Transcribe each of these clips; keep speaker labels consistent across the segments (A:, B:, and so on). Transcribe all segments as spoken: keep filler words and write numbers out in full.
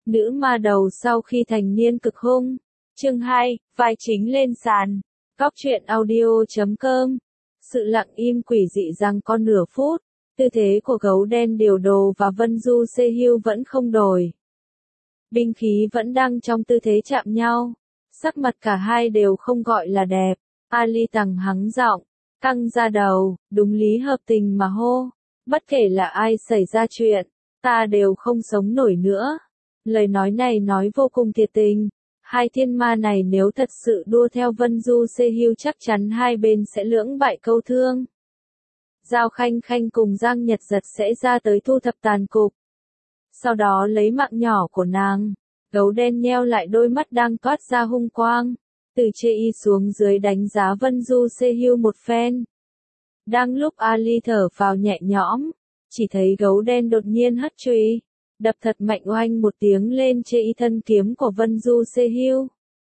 A: Nữ ma đầu sau khi thành niên cực hung. Chương hai, vai chính lên sàn. Góc truyện audio chấm com. Sự lặng im quỷ dị rằng có nửa phút, tư thế của gấu đen điều đồ và Vân Du Se Hưu vẫn không đổi. Binh khí vẫn đang trong tư thế chạm nhau, sắc mặt cả hai đều không gọi là đẹp. Ali Tằng hắng giọng, căng ra đầu, đúng lý hợp tình mà hô. Bất kể là ai xảy ra chuyện, ta đều không sống nổi nữa. Lời nói này nói vô cùng thiệt tình. Hai thiên ma này nếu thật sự đua theo Vân Du Se Hưu chắc chắn hai bên sẽ lưỡng bại câu thương. Giao Khanh Khanh cùng Giang Nhật Giật sẽ ra tới thu thập tàn cục. Sau đó lấy mạng nhỏ của nàng. Gấu đen nheo lại đôi mắt đang toát ra hung quang. Từ chê y xuống dưới đánh giá Vân Du Se Hưu một phen. Đang lúc Ali thở vào nhẹ nhõm, chỉ thấy gấu đen đột nhiên hất chùy, đập thật mạnh oanh một tiếng lên chê y thân kiếm của Vân Du Se Hưu.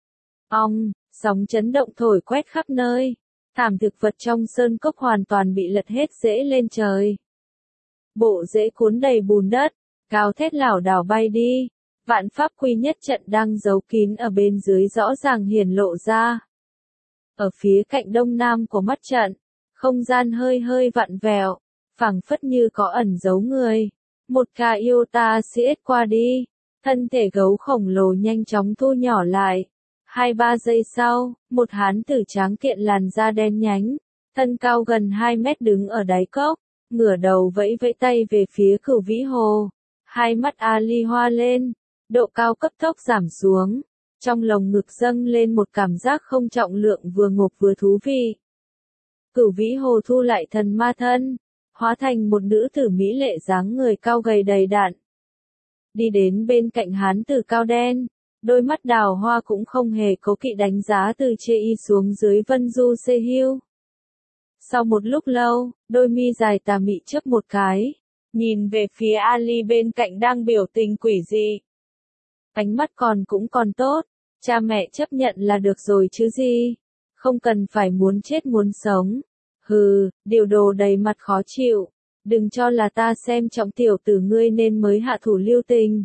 A: Ong, sóng chấn động thổi quét khắp nơi. Thảm thực vật trong sơn cốc hoàn toàn bị lật hết rễ lên trời. Bộ rễ cuốn đầy bùn đất, gào thét lảo đảo bay đi. Vạn pháp quy nhất trận đang giấu kín ở bên dưới rõ ràng hiển lộ ra. Ở phía cạnh đông nam của mắt trận, không gian hơi hơi vặn vẹo, phảng phất như có ẩn giấu người. Một ca yêu ta siết qua đi, thân thể gấu khổng lồ nhanh chóng thu nhỏ lại. Hai ba giây sau, một hán tử tráng kiện làn da đen nhánh, thân cao gần hai mét đứng ở đáy cốc, ngửa đầu vẫy vẫy tay về phía Cửu Vĩ Hồ. Hai mắt Ali hoa lên, độ cao cấp tốc giảm xuống, trong lồng ngực dâng lên một cảm giác không trọng lượng vừa ngộp vừa thú vị. Cửu Vĩ Hồ thu lại thần ma thân, hóa thành một nữ tử mỹ lệ dáng người cao gầy đầy đặn. Đi đến bên cạnh hán tử cao đen, đôi mắt đào hoa cũng không hề cố kỵ đánh giá từ chê y xuống dưới Vân Du Se Hưu. Sau một lúc lâu, đôi mi dài tà mị chớp một cái, nhìn về phía Ali bên cạnh đang biểu tình quỷ dị. Ánh mắt còn cũng còn tốt, cha mẹ chấp nhận là được rồi chứ gì, không cần phải muốn chết muốn sống. Hừ, điều đồ đầy mặt khó chịu, đừng cho là ta xem trọng tiểu tử ngươi nên mới hạ thủ lưu tình.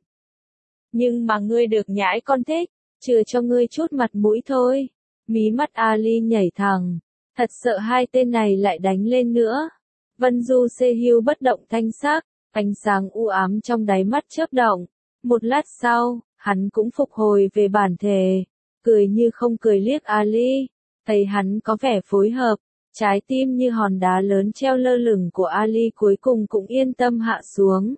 A: Nhưng mà ngươi được nhãi con thích, chừa cho ngươi chút mặt mũi thôi. Mí mắt Ali nhảy thẳng, thật sợ hai tên này lại đánh lên nữa. Vân Du Se Hưu bất động thanh sắc, ánh sáng u ám trong đáy mắt chớp động. Một lát sau, hắn cũng phục hồi về bản thể, cười như không cười liếc Ali, thấy hắn có vẻ phối hợp, trái tim như hòn đá lớn treo lơ lửng của Ali cuối cùng cũng yên tâm hạ xuống.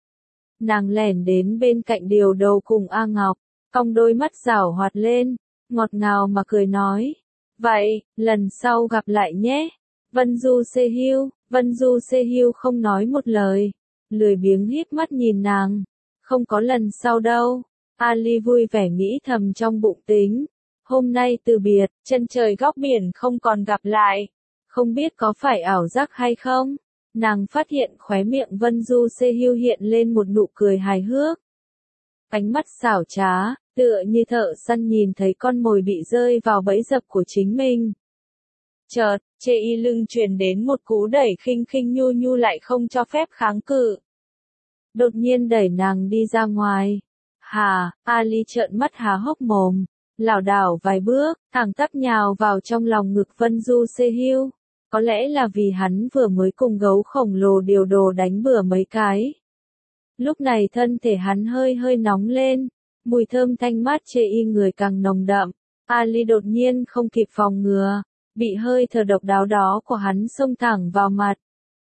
A: Nàng lẻn đến bên cạnh điều đầu cùng A Ngọc, cong đôi mắt rảo hoạt lên, ngọt ngào mà cười nói. Vậy, lần sau gặp lại nhé. Vân Du Se Hưu, Vân Du Se Hưu không nói một lời, lười biếng híp mắt nhìn nàng. Không có lần sau đâu. Ali vui vẻ nghĩ thầm trong bụng tính. Hôm nay từ biệt, chân trời góc biển không còn gặp lại. Không biết có phải ảo giác hay không? Nàng phát hiện khóe miệng Vân Du Se Hưu hiện lên một nụ cười hài hước. Ánh mắt xảo trá, tựa như thợ săn nhìn thấy con mồi bị rơi vào bẫy dập của chính mình. Chợt, chê y lưng truyền đến một cú đẩy khinh khinh nhu nhu lại không cho phép kháng cự. Đột nhiên đẩy nàng đi ra ngoài. Hà, Ali trợn mắt há hốc mồm, lảo đảo vài bước, thẳng tắp nhào vào trong lòng ngực Vân Du Se Hưu. Có lẽ là vì hắn vừa mới cùng gấu khổng lồ điều đồ đánh bừa mấy cái. Lúc này thân thể hắn hơi hơi nóng lên, mùi thơm thanh mát chê y người càng nồng đậm. Ali đột nhiên không kịp phòng ngừa, bị hơi thở độc đáo đó của hắn xông thẳng vào mặt.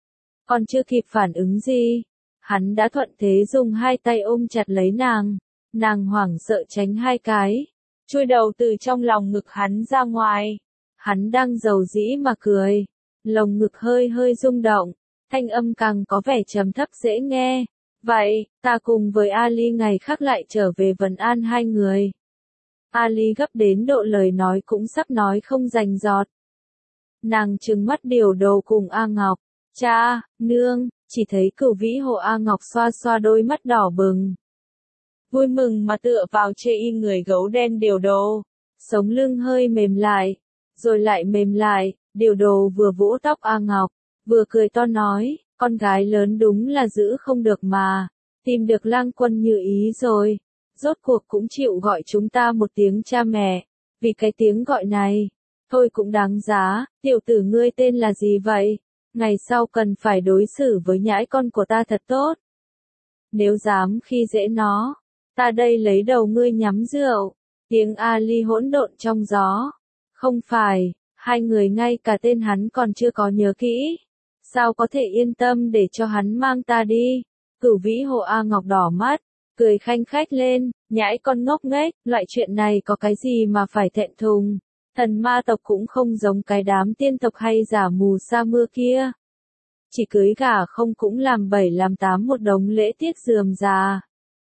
A: Còn chưa kịp phản ứng gì, hắn đã thuận thế dùng hai tay ôm chặt lấy nàng, nàng hoảng sợ tránh hai cái, chui đầu từ trong lòng ngực hắn ra ngoài. Hắn đang giàu dĩ mà cười, lồng ngực hơi hơi rung động, thanh âm càng có vẻ trầm thấp dễ nghe. Vậy, ta cùng với Ali ngày khác lại trở về vấn an hai người. Ali gấp đến độ lời nói cũng sắp nói không rành giọt. Nàng trừng mắt điều đầu cùng A Ngọc, cha, nương, chỉ thấy Cửu Vĩ Hồ A Ngọc xoa xoa đôi mắt đỏ bừng. Vui mừng mà tựa vào chê y người gấu đen điều đồ, sống lưng hơi mềm lại, rồi lại mềm lại, điều đồ vừa vỗ tóc A Ngọc, vừa cười to nói, con gái lớn đúng là giữ không được mà, tìm được lang quân như ý rồi, rốt cuộc cũng chịu gọi chúng ta một tiếng cha mẹ, vì cái tiếng gọi này, thôi cũng đáng giá. Tiểu tử ngươi tên là gì vậy? Ngày sau cần phải đối xử với nhãi con của ta thật tốt. Nếu dám khi dễ nó, ta đây lấy đầu ngươi nhắm rượu. Tiếng Ali hỗn độn trong gió. Không phải, hai người ngay cả tên hắn còn chưa có nhớ kỹ. Sao có thể yên tâm để cho hắn mang ta đi? Cửu Vĩ Hồ A Ngọc đỏ mắt, cười khanh khách lên, nhãi con ngốc nghếch, loại chuyện này có cái gì mà phải thẹn thùng. Thần ma tộc cũng không giống cái đám tiên tộc hay giả mù sa mưa kia. Chỉ cưới gả không cũng làm bảy làm tám một đống lễ tiết rườm rà.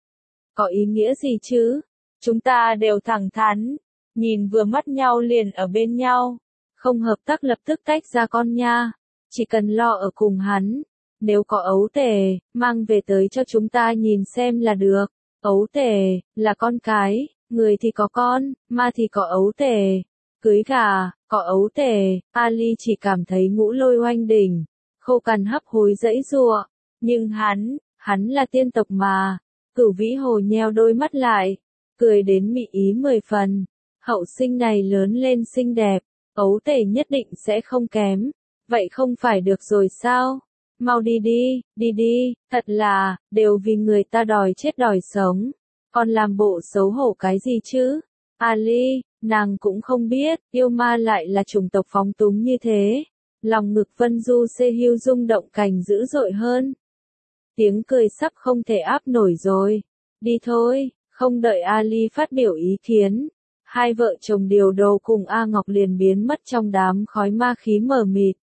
A: Có ý nghĩa gì chứ? Chúng ta đều thẳng thắn, nhìn vừa mắt nhau liền ở bên nhau. Không hợp tác lập tức tách ra con nha. Chỉ cần lo ở cùng hắn. Nếu có ấu tể, mang về tới cho chúng ta nhìn xem là được. Ấu tể, là con cái, người thì có con, ma thì có ấu tể. Cưới gà, có ấu tể, Ali chỉ cảm thấy ngũ lôi oanh đỉnh, khô cằn hấp hối dãy giụa. Nhưng hắn, hắn là tiên tộc mà. Cửu Vĩ Hồ nheo đôi mắt lại, cười đến mị ý mười phần. Hậu sinh này lớn lên xinh đẹp, ấu tể nhất định sẽ không kém. Vậy không phải được rồi sao? Mau đi đi, đi đi, thật là, đều vì người ta đòi chết đòi sống. Còn làm bộ xấu hổ cái gì chứ? Ali, nàng cũng không biết, yêu ma lại là chủng tộc phóng túng như thế. Lòng ngực Vân Du Sê Hưu rung động cảnh dữ dội hơn. Tiếng cười sắp không thể áp nổi rồi. Đi thôi, không đợi Ali phát biểu ý kiến. Hai vợ chồng điều đồ cùng A Ngọc liền biến mất trong đám khói ma khí mờ mịt.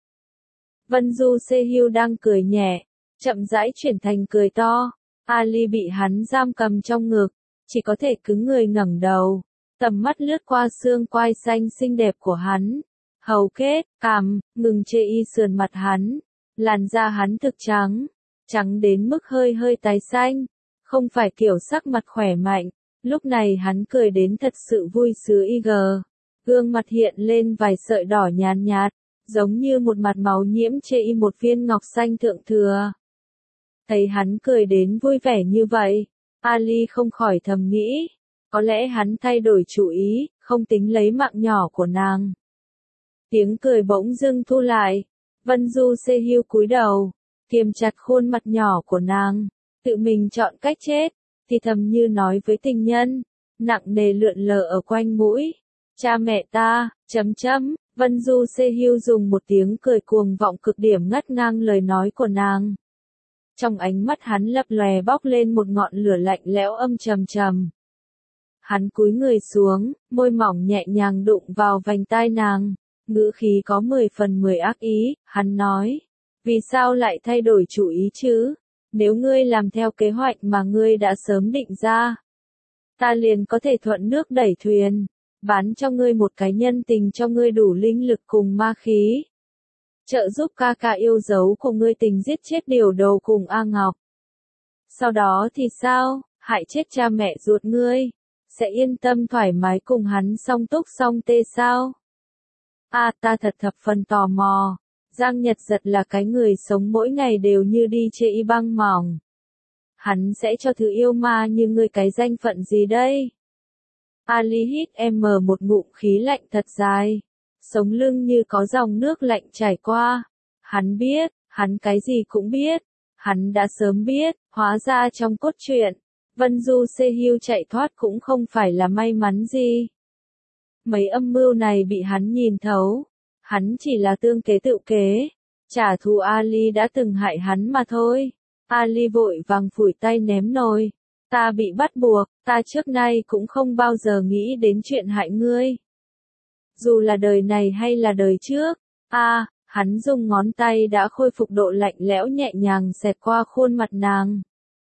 A: Vân Du Sê Hưu đang cười nhẹ, chậm rãi chuyển thành cười to. Ali bị hắn giam cầm trong ngực, chỉ có thể cứng người ngẩng đầu, tầm mắt lướt qua xương quai xanh xinh đẹp của hắn, hầu kết, cằm, ngừng chê y sườn mặt hắn, làn da hắn thực trắng, trắng đến mức hơi hơi tái xanh, không phải kiểu sắc mặt khỏe mạnh. Lúc này hắn cười đến thật sự vui sướng y gờ, gương mặt hiện lên vài sợi đỏ nhàn nhạt, giống như một mặt máu nhiễm chê y một viên ngọc xanh thượng thừa. Thấy hắn cười đến vui vẻ như vậy, Ali không khỏi thầm nghĩ, có lẽ hắn thay đổi chủ ý, không tính lấy mạng nhỏ của nàng. Tiếng cười bỗng dưng thu lại, Vân Du Sê Hưu cúi đầu, kiềm chặt khuôn mặt nhỏ của nàng, tự mình chọn cách chết, thì thầm như nói với tình nhân, nặng nề lượn lờ ở quanh mũi. Cha mẹ ta, chấm chấm. Vân Du Sê Hưu dùng một tiếng cười cuồng vọng cực điểm ngắt ngang lời nói của nàng. Trong ánh mắt hắn lập lòe bốc lên một ngọn lửa lạnh lẽo âm trầm trầm. Hắn cúi người xuống, môi mỏng nhẹ nhàng đụng vào vành tai nàng, ngữ khí có mười phần mười ác ý, hắn nói, vì sao lại thay đổi chủ ý chứ? Nếu ngươi làm theo kế hoạch mà ngươi đã sớm định ra, ta liền có thể thuận nước đẩy thuyền. Bán cho ngươi một cái nhân tình cho ngươi đủ linh lực cùng ma khí. Trợ giúp ca ca yêu dấu của ngươi tình giết chết điều đầu cùng A Ngọc. Sau đó thì sao, hại chết cha mẹ ruột ngươi, sẽ yên tâm thoải mái cùng hắn song túc song tê sao? À ta thật thập phần tò mò, Giang Nhật Giật là cái người sống mỗi ngày đều như đi chê y băng mỏng. Hắn sẽ cho thứ yêu ma như ngươi cái danh phận gì đây? Ali hít em một ngụm khí lạnh thật dài, sống lưng như có dòng nước lạnh chảy qua. Hắn biết, hắn cái gì cũng biết, hắn đã sớm biết, hóa ra trong cốt truyện, Vân Du Sê Hưu chạy thoát cũng không phải là may mắn gì. Mấy âm mưu này bị hắn nhìn thấu, hắn chỉ là tương kế tự kế, trả thù Ali đã từng hại hắn mà thôi. Ali vội vàng phủi tay ném nồi. Ta bị bắt buộc, ta trước nay cũng không bao giờ nghĩ đến chuyện hại ngươi. Dù là đời này hay là đời trước, a, à, hắn dùng ngón tay đã khôi phục độ lạnh lẽo nhẹ nhàng xẹt qua khuôn mặt nàng.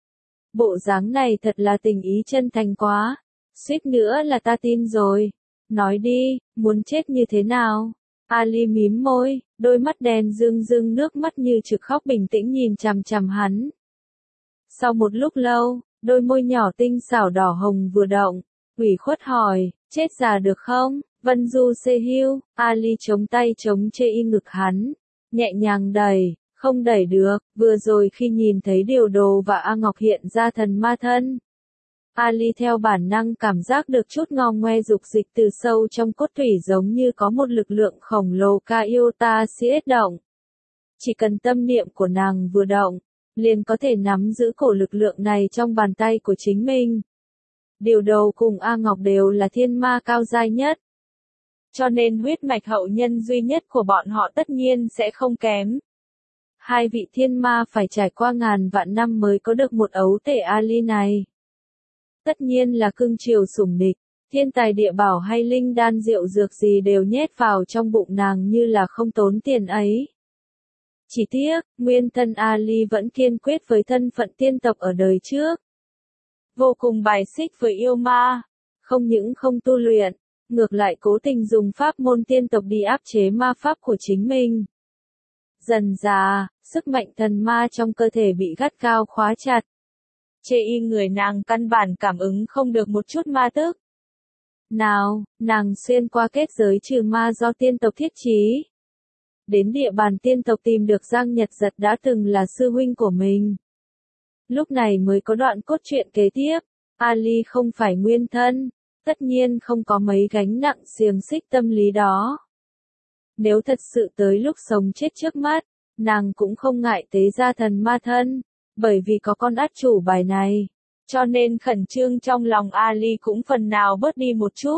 A: Bộ dáng này thật là tình ý chân thành quá, suýt nữa là ta tin rồi. Nói đi, muốn chết như thế nào? Ali mím môi, đôi mắt đen rưng rưng nước mắt như trực khóc bình tĩnh nhìn chằm chằm hắn. Sau một lúc lâu, đôi môi nhỏ tinh xảo đỏ hồng vừa động, ủy khuất hỏi, chết già được không? Vân Du Sê Hưu, Ali chống tay chống chê y ngực hắn, nhẹ nhàng đẩy, không đẩy được, vừa rồi khi nhìn thấy điều đồ và A Ngọc hiện ra thần ma thân. Ali theo bản năng cảm giác được chút ngo ngoe dục dịch từ sâu trong cốt tủy, giống như có một lực lượng khổng lồ Kaiota siết động. Chỉ cần tâm niệm của nàng vừa động, liền có thể nắm giữ cổ lực lượng này trong bàn tay của chính mình. Điều đầu cùng A Ngọc đều là thiên ma cao giai nhất. Cho nên huyết mạch hậu nhân duy nhất của bọn họ tất nhiên sẽ không kém. Hai vị thiên ma phải trải qua ngàn vạn năm mới có được một ấu tể Ali này. Tất nhiên là cưng chiều sủng nịch, thiên tài địa bảo hay linh đan rượu dược gì đều nhét vào trong bụng nàng như là không tốn tiền ấy. Chỉ tiếc, nguyên thân Ali vẫn kiên quyết với thân phận tiên tộc ở đời trước. Vô cùng bài xích với yêu ma, không những không tu luyện, ngược lại cố tình dùng pháp môn tiên tộc đi áp chế ma pháp của chính mình. Dần dà, sức mạnh thần ma trong cơ thể bị gắt gao khóa chặt. Chê y người nàng căn bản cảm ứng không được một chút ma tức. Nào, nàng xuyên qua kết giới trừ ma do tiên tộc thiết trí. Đến địa bàn tiên tộc tìm được Giang Nhật Giật đã từng là sư huynh của mình. Lúc này mới có đoạn cốt truyện kế tiếp. Ali không phải nguyên thân, tất nhiên không có mấy gánh nặng xiềng xích tâm lý đó. Nếu thật sự tới lúc sống chết trước mắt, nàng cũng không ngại tế ra thần ma thân, bởi vì có con át chủ bài này. Cho nên khẩn trương trong lòng Ali cũng phần nào bớt đi một chút.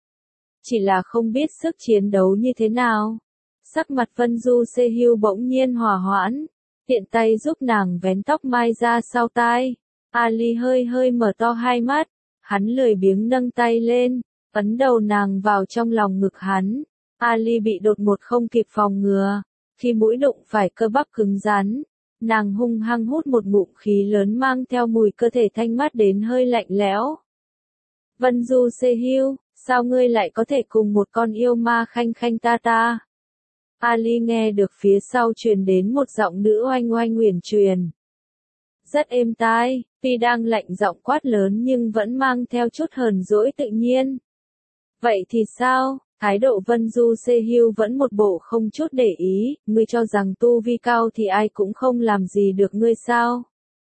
A: Chỉ là không biết sức chiến đấu như thế nào. Sắc mặt Vân Du Sê Hưu bỗng nhiên hòa hoãn, tiện tay giúp nàng vén tóc mai ra sau tai. Ali hơi hơi mở to hai mắt, hắn lười biếng nâng tay lên, ấn đầu nàng vào trong lòng ngực hắn. Ali bị đột một không kịp phòng ngừa, khi mũi đụng phải cơ bắp cứng rắn, nàng hung hăng hút một ngụm khí lớn mang theo mùi cơ thể thanh mát đến hơi lạnh lẽo. Vân Du Sê Hưu, sao ngươi lại có thể cùng một con yêu ma khanh khanh ta ta? Ali nghe được phía sau truyền đến một giọng nữ oanh oanh nguyền truyền. Rất êm tai, tuy đang lạnh giọng quát lớn nhưng vẫn mang theo chút hờn dỗi tự nhiên. Vậy thì sao? Thái độ Vân Du Sê Hưu vẫn một bộ không chút để ý, ngươi cho rằng tu vi cao thì ai cũng không làm gì được ngươi sao?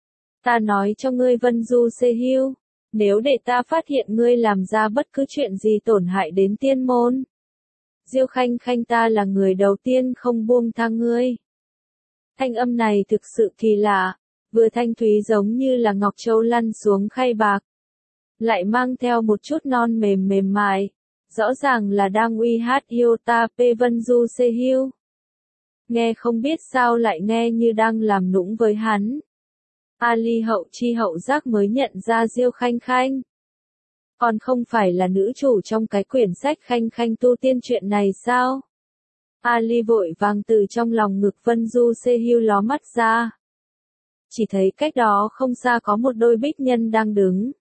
A: Ta nói cho ngươi Vân Du Sê Hưu, nếu để ta phát hiện ngươi làm ra bất cứ chuyện gì tổn hại đến tiên môn, Diêu Khanh Khanh ta là người đầu tiên không buông tha ngươi. Thanh âm này thực sự kỳ lạ, vừa thanh thúy giống như là ngọc châu lăn xuống khay bạc, lại mang theo một chút non mềm mềm mại, rõ ràng là đang uy hát yêu ta P Vân Du Sê Hưu. Nghe không biết sao lại nghe như đang làm nũng với hắn. Ali hậu chi hậu giác mới nhận ra Diêu Khanh Khanh. Còn không phải là nữ chủ trong cái quyển sách Khanh Khanh tu tiên chuyện này sao? Ali vội vàng từ trong lòng ngực Vân Du Sê Hưu ló mắt ra. Chỉ thấy cách đó không xa có một đôi bích nhân đang đứng.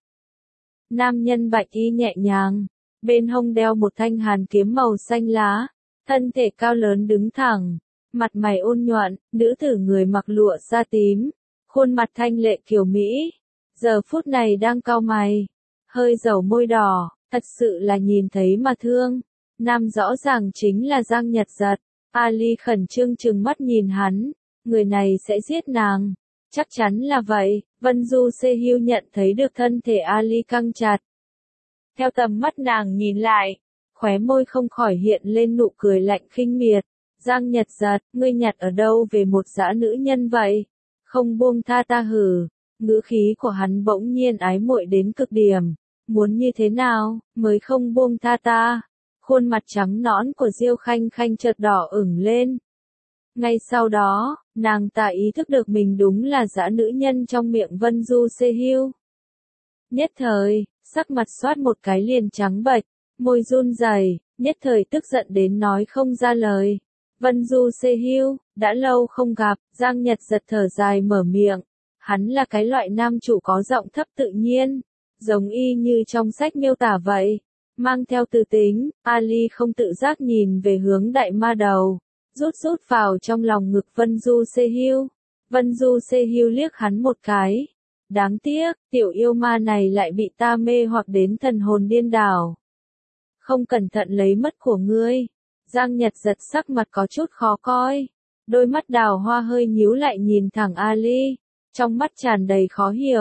A: Nam nhân bạch y nhẹ nhàng, bên hông đeo một thanh hàn kiếm màu xanh lá, thân thể cao lớn đứng thẳng, mặt mày ôn nhuận, nữ tử người mặc lụa da tím, khuôn mặt thanh lệ kiều mỹ, giờ phút này đang cau mày, hơi dầu môi đỏ, thật sự là nhìn thấy mà thương. Nam rõ ràng chính là Giang Nhật Giật. Ali khẩn trương trừng mắt nhìn hắn, người này sẽ giết nàng. Chắc chắn là vậy, Vân Du Sê Hưu nhận thấy được thân thể Ali căng chặt. Theo tầm mắt nàng nhìn lại, khóe môi không khỏi hiện lên nụ cười lạnh khinh miệt. Giang Nhật Giật, ngươi nhặt ở đâu về một dã nữ nhân vậy? Không buông tha ta hử? Ngữ khí của hắn bỗng nhiên ái muội đến cực điểm. Muốn như thế nào, mới không buông tha ta? Khuôn mặt trắng nõn của Diêu Khanh Khanh chợt đỏ ửng lên. Ngay sau đó, nàng ta ý thức được mình đúng là dã nữ nhân trong miệng Vân Du Sê Hưu. Nhất thời, sắc mặt xoát một cái liền trắng bệch, môi run rẩy, nhất thời tức giận đến nói không ra lời. Vân Du Sê Hưu, đã lâu không gặp, Giang Nhật Giật thở dài mở miệng. Hắn là cái loại nam chủ có giọng thấp tự nhiên, giống y như trong sách miêu tả vậy. Mang theo từ tính, Ali không tự giác nhìn về hướng đại ma đầu, rút rút vào trong lòng ngực Vân Du Sê Hưu. Vân Du Sê Hưu liếc hắn một cái. Đáng tiếc, tiểu yêu ma này lại bị ta mê hoặc đến thần hồn điên đảo. Không cẩn thận lấy mất của ngươi. Giang Nhật Giật sắc mặt có chút khó coi. Đôi mắt đào hoa hơi nhíu lại nhìn thẳng Ali. Trong mắt tràn đầy khó hiểu.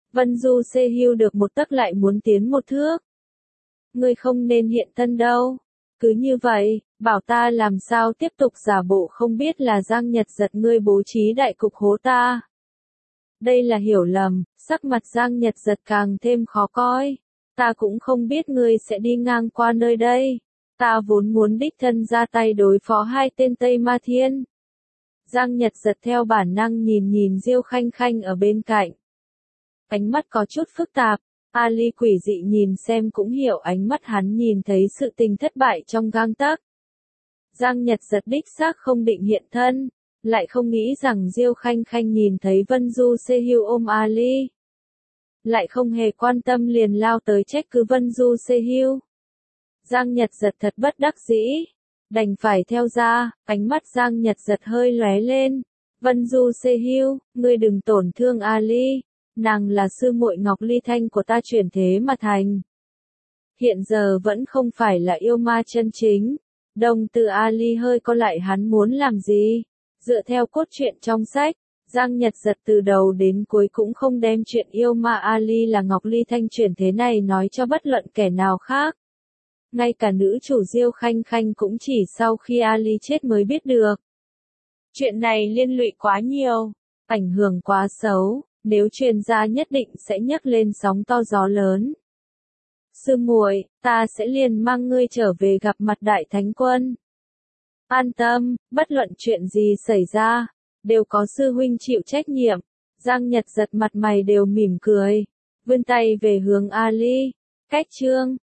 A: Vân Du Sê Hưu được một tấc lại muốn tiến một thước. Ngươi không nên hiện thân đâu. Cứ như vậy, bảo ta làm sao tiếp tục giả bộ không biết là Giang Nhật Giật ngươi bố trí đại cục hố ta. Đây là hiểu lầm, sắc mặt Giang Nhật Giật càng thêm khó coi. Ta cũng không biết ngươi sẽ đi ngang qua nơi đây. Ta vốn muốn đích thân ra tay đối phó hai tên Tây Ma Thiên. Giang Nhật Giật theo bản năng nhìn nhìn Diêu Khanh Khanh ở bên cạnh. Ánh mắt có chút phức tạp, Ali quỷ dị nhìn xem cũng hiểu ánh mắt hắn nhìn thấy sự tình thất bại trong gang tấc. Giang Nhật Giật đích xác không định hiện thân, lại không nghĩ rằng Diêu Khanh Khanh nhìn thấy Vân Du Sê Hưu ôm Ali. Lại không hề quan tâm liền lao tới trách cứ Vân Du Sê Hưu. Giang Nhật Giật thật bất đắc dĩ, đành phải theo ra, ánh mắt Giang Nhật Giật hơi lóe lên. Vân Du Sê Hưu, ngươi đừng tổn thương Ali, nàng là sư muội Ngọc Ly Thanh của ta chuyển thế mà thành. Hiện giờ vẫn không phải là yêu ma chân chính. Đồng từ Ali hơi co lại hắn muốn làm gì? Dựa theo cốt truyện trong sách, Giang Nhật Giật từ đầu đến cuối cũng không đem chuyện yêu ma Ali là Ngọc Ly Thanh chuyển thế này nói cho bất luận kẻ nào khác. Ngay cả nữ chủ Diêu Khanh Khanh cũng chỉ sau khi Ali chết mới biết được. Chuyện này liên lụy quá nhiều, ảnh hưởng quá xấu, nếu truyền ra nhất định sẽ nhấc lên sóng to gió lớn. Sư muội, ta sẽ liền mang ngươi trở về gặp mặt Đại Thánh Quân. An tâm, bất luận chuyện gì xảy ra, đều có sư huynh chịu trách nhiệm. Giang Nhật Giật mặt mày đều mỉm cười, vươn tay về hướng Ali. Cách chương